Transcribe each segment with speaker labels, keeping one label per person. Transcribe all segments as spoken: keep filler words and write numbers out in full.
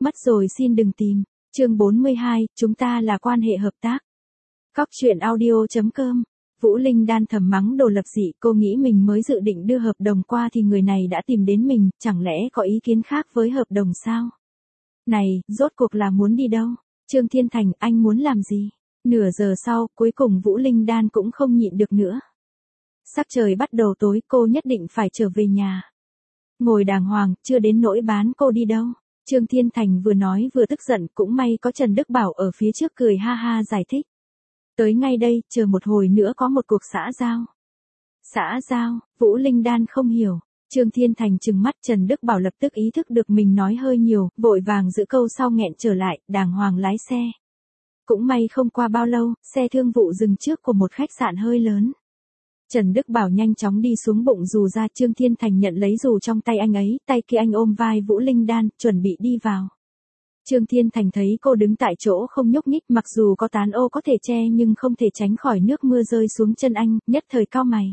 Speaker 1: Mất rồi xin đừng tìm. Chương bốn mươi hai, chúng ta là quan hệ hợp tác. Cóc truyện audio chấm com. Vũ Linh Đan thầm mắng Đồ Lập Dị, cô nghĩ mình mới dự định đưa hợp đồng qua thì người này đã tìm đến mình, chẳng lẽ có ý kiến khác với hợp đồng sao? Này, rốt cuộc là muốn đi đâu? Trương Thiên Thành, anh muốn làm gì? Nửa giờ sau, cuối cùng Vũ Linh Đan cũng không nhịn được nữa. Sắc trời bắt đầu tối, cô nhất định phải trở về nhà. Ngồi đàng hoàng, chưa đến nỗi bán cô đi đâu. Trương Thiên Thành vừa nói vừa tức giận, cũng may có Trần Đức Bảo ở phía trước cười ha ha giải thích. Tới ngay đây, chờ một hồi nữa có một cuộc xã giao. Xã giao, Vũ Linh Đan không hiểu. Trương Thiên Thành trừng mắt, Trần Đức Bảo lập tức ý thức được mình nói hơi nhiều, vội vàng giữ câu sau nghẹn trở lại, đàng hoàng lái xe. Cũng may không qua bao lâu, xe thương vụ dừng trước của một khách sạn hơi lớn. Trần Đức Bảo nhanh chóng đi xuống bụng dù ra, Trương Thiên Thành nhận lấy dù trong tay anh ấy, tay kia anh ôm vai Vũ Linh Đan, chuẩn bị đi vào. Trương Thiên Thành thấy cô đứng tại chỗ không nhúc nhích, mặc dù có tán ô có thể che nhưng không thể tránh khỏi nước mưa rơi xuống chân anh, nhất thời cau mày.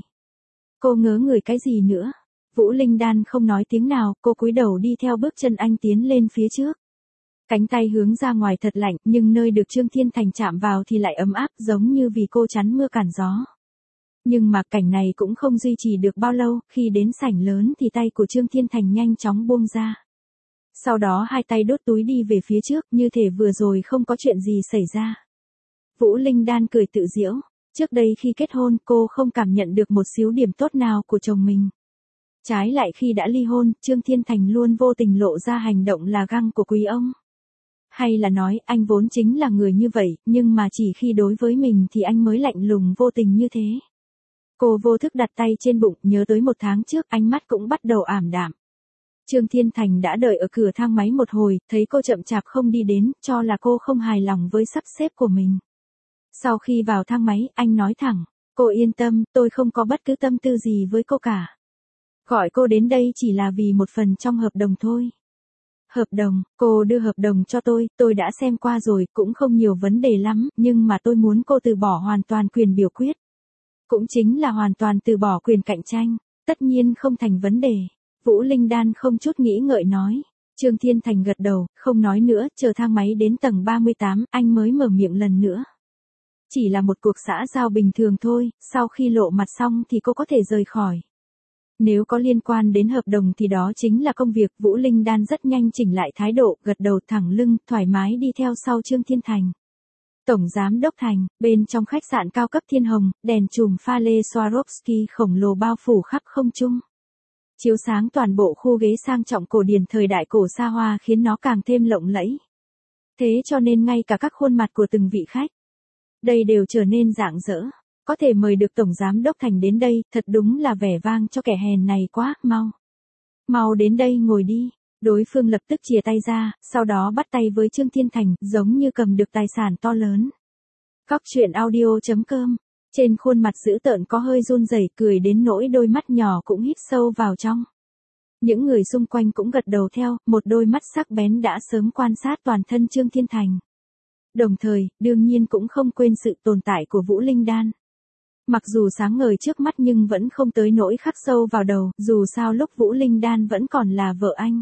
Speaker 1: Cô ngớ người cái gì nữa? Vũ Linh Đan không nói tiếng nào, cô cúi đầu đi theo bước chân anh tiến lên phía trước. Cánh tay hướng ra ngoài thật lạnh, nhưng nơi được Trương Thiên Thành chạm vào thì lại ấm áp, giống như vì cô chắn mưa cản gió. Nhưng mà cảnh này cũng không duy trì được bao lâu, khi đến sảnh lớn thì tay của Trương Thiên Thành nhanh chóng buông ra. Sau đó hai tay đốt túi đi về phía trước, như thể vừa rồi không có chuyện gì xảy ra. Vũ Linh Đan cười tự giễu, trước đây khi kết hôn cô không cảm nhận được một xíu điểm tốt nào của chồng mình. Trái lại khi đã ly hôn, Trương Thiên Thành luôn vô tình lộ ra hành động là găng của quý ông. Hay là nói anh vốn chính là người như vậy, nhưng mà chỉ khi đối với mình thì anh mới lạnh lùng vô tình như thế. Cô vô thức đặt tay trên bụng, nhớ tới một tháng trước, ánh mắt cũng bắt đầu ảm đạm. Trương Thiên Thành đã đợi ở cửa thang máy một hồi, thấy cô chậm chạp không đi đến, cho là cô không hài lòng với sắp xếp của mình. Sau khi vào thang máy, anh nói thẳng, cô yên tâm, tôi không có bất cứ tâm tư gì với cô cả. Gọi cô đến đây chỉ là vì một phần trong hợp đồng thôi. Hợp đồng, cô đưa hợp đồng cho tôi, tôi đã xem qua rồi, cũng không nhiều vấn đề lắm, nhưng mà tôi muốn cô từ bỏ hoàn toàn quyền biểu quyết. Cũng chính là hoàn toàn từ bỏ quyền cạnh tranh, tất nhiên không thành vấn đề. Vũ Linh Đan không chút nghĩ ngợi nói. Trương Thiên Thành gật đầu, không nói nữa, chờ thang máy đến tầng ba mươi tám, anh mới mở miệng lần nữa. Chỉ là một cuộc xã giao bình thường thôi, sau khi lộ mặt xong thì cô có thể rời khỏi. Nếu có liên quan đến hợp đồng thì đó chính là công việc. Vũ Linh Đan rất nhanh chỉnh lại thái độ, gật đầu thẳng lưng, thoải mái đi theo sau Trương Thiên Thành. Tổng Giám Đốc Thành, bên trong khách sạn cao cấp Thiên Hồng, đèn chùm pha lê Swarovski khổng lồ bao phủ khắp không trung. Chiếu sáng toàn bộ khu ghế sang trọng cổ điển thời đại cổ xa hoa khiến nó càng thêm lộng lẫy. Thế cho nên ngay cả các khuôn mặt của từng vị khách, đây đều trở nên rạng rỡ. Có thể mời được Tổng Giám Đốc Thành đến đây, thật đúng là vẻ vang cho kẻ hèn này quá, mau. Mau đến đây ngồi đi. Đối phương lập tức chìa tay ra, sau đó bắt tay với Trương Thiên Thành, giống như cầm được tài sản to lớn. Cóc truyện audio chấm com. Trên khuôn mặt dữ tợn có hơi run rẩy, cười đến nỗi đôi mắt nhỏ cũng hít sâu vào trong. Những người xung quanh cũng gật đầu theo, một đôi mắt sắc bén đã sớm quan sát toàn thân Trương Thiên Thành. Đồng thời, đương nhiên cũng không quên sự tồn tại của Vũ Linh Đan. Mặc dù sáng ngời trước mắt nhưng vẫn không tới nỗi khắc sâu vào đầu, dù sao lúc Vũ Linh Đan vẫn còn là vợ anh.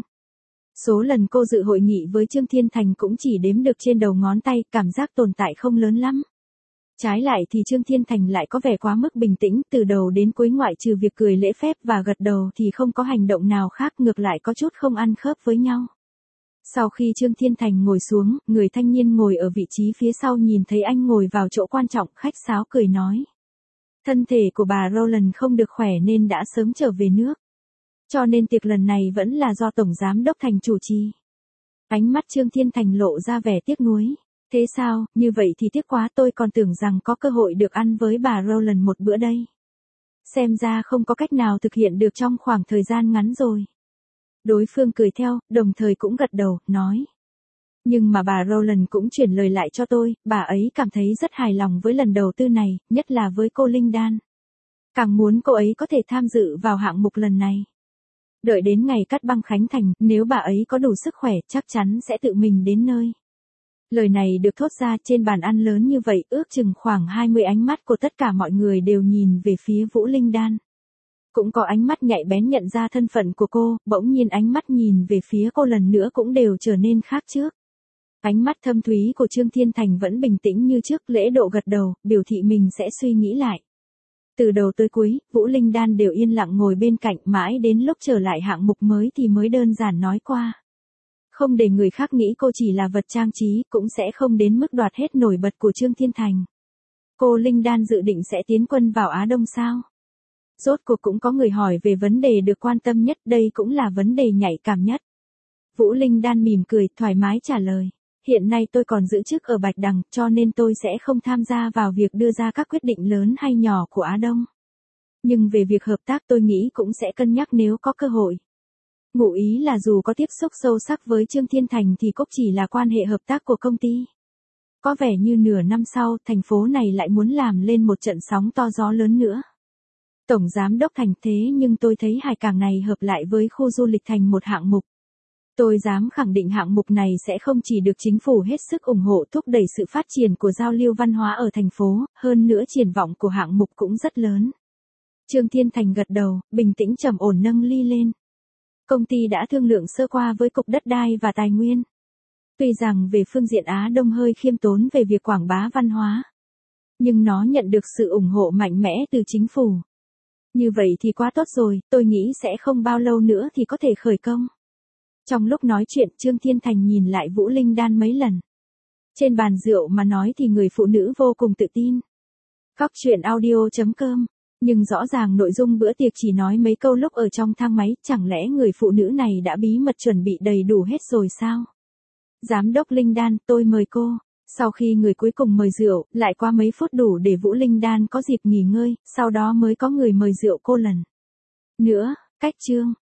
Speaker 1: Số lần cô dự hội nghị với Trương Thiên Thành cũng chỉ đếm được trên đầu ngón tay, cảm giác tồn tại không lớn lắm. Trái lại thì Trương Thiên Thành lại có vẻ quá mức bình tĩnh, từ đầu đến cuối ngoại trừ việc cười lễ phép và gật đầu thì không có hành động nào khác, ngược lại có chút không ăn khớp với nhau. Sau khi Trương Thiên Thành ngồi xuống, người thanh niên ngồi ở vị trí phía sau nhìn thấy anh ngồi vào chỗ quan trọng, khách sáo cười nói. Thân thể của bà Rowland không được khỏe nên đã sớm trở về nước. Cho nên tiệc lần này vẫn là do Tổng Giám Đốc Thành chủ trì. Ánh mắt Trương Thiên Thành lộ ra vẻ tiếc nuối. Thế sao, như vậy thì tiếc quá, tôi còn tưởng rằng có cơ hội được ăn với bà Rowland một bữa đây. Xem ra không có cách nào thực hiện được trong khoảng thời gian ngắn rồi. Đối phương cười theo, đồng thời cũng gật đầu, nói. Nhưng mà bà Rowland cũng chuyển lời lại cho tôi, bà ấy cảm thấy rất hài lòng với lần đầu tư này, nhất là với cô Linh Đan. Càng muốn cô ấy có thể tham dự vào hạng mục lần này. Đợi đến ngày cắt băng khánh thành, nếu bà ấy có đủ sức khỏe, chắc chắn sẽ tự mình đến nơi. Lời này được thốt ra trên bàn ăn lớn như vậy, ước chừng khoảng hai mươi ánh mắt của tất cả mọi người đều nhìn về phía Vũ Linh Đan. Cũng có ánh mắt nhạy bén nhận ra thân phận của cô, bỗng nhiên ánh mắt nhìn về phía cô lần nữa cũng đều trở nên khác trước. Ánh mắt thâm thúy của Trương Thiên Thành vẫn bình tĩnh như trước, lễ độ gật đầu, biểu thị mình sẽ suy nghĩ lại. Từ đầu tới cuối, Vũ Linh Đan đều yên lặng ngồi bên cạnh, mãi đến lúc trở lại hạng mục mới thì mới đơn giản nói qua. Không để người khác nghĩ cô chỉ là vật trang trí, cũng sẽ không đến mức đoạt hết nổi bật của Trương Thiên Thành. Cô Linh Đan dự định sẽ tiến quân vào Á Đông sao? Rốt cuộc cũng có người hỏi về vấn đề được quan tâm nhất, đây cũng là vấn đề nhạy cảm nhất. Vũ Linh Đan mỉm cười, thoải mái trả lời. Hiện nay tôi còn giữ chức ở Bạch Đằng, cho nên tôi sẽ không tham gia vào việc đưa ra các quyết định lớn hay nhỏ của Á Đông. Nhưng về việc hợp tác tôi nghĩ cũng sẽ cân nhắc nếu có cơ hội. Ngụ ý là dù có tiếp xúc sâu sắc với Trương Thiên Thành thì cũng chỉ là quan hệ hợp tác của công ty. Có vẻ như nửa năm sau, thành phố này lại muốn làm lên một trận sóng to gió lớn nữa. Tổng Giám đốc Thành, thế nhưng tôi thấy hải cảng này hợp lại với khu du lịch thành một hạng mục. Tôi dám khẳng định hạng mục này sẽ không chỉ được chính phủ hết sức ủng hộ thúc đẩy sự phát triển của giao lưu văn hóa ở thành phố, hơn nữa triển vọng của hạng mục cũng rất lớn. Trương Thiên Thành gật đầu, bình tĩnh trầm ổn nâng ly lên. Công ty đã thương lượng sơ qua với Cục Đất đai và Tài nguyên. Tuy rằng về phương diện Á Đông hơi khiêm tốn về việc quảng bá văn hóa, nhưng nó nhận được sự ủng hộ mạnh mẽ từ chính phủ. Như vậy thì quá tốt rồi, tôi nghĩ sẽ không bao lâu nữa thì có thể khởi công. Trong lúc nói chuyện, Trương Thiên Thành nhìn lại Vũ Linh Đan mấy lần. Trên bàn rượu mà nói thì người phụ nữ vô cùng tự tin. Góc truyện audio chấm com. Nhưng rõ ràng nội dung bữa tiệc chỉ nói mấy câu lúc ở trong thang máy, chẳng lẽ người phụ nữ này đã bí mật chuẩn bị đầy đủ hết rồi sao? Giám đốc Linh Đan, tôi mời cô. Sau khi người cuối cùng mời rượu, lại qua mấy phút đủ để Vũ Linh Đan có dịp nghỉ ngơi, sau đó mới có người mời rượu cô lần nữa, cách Trương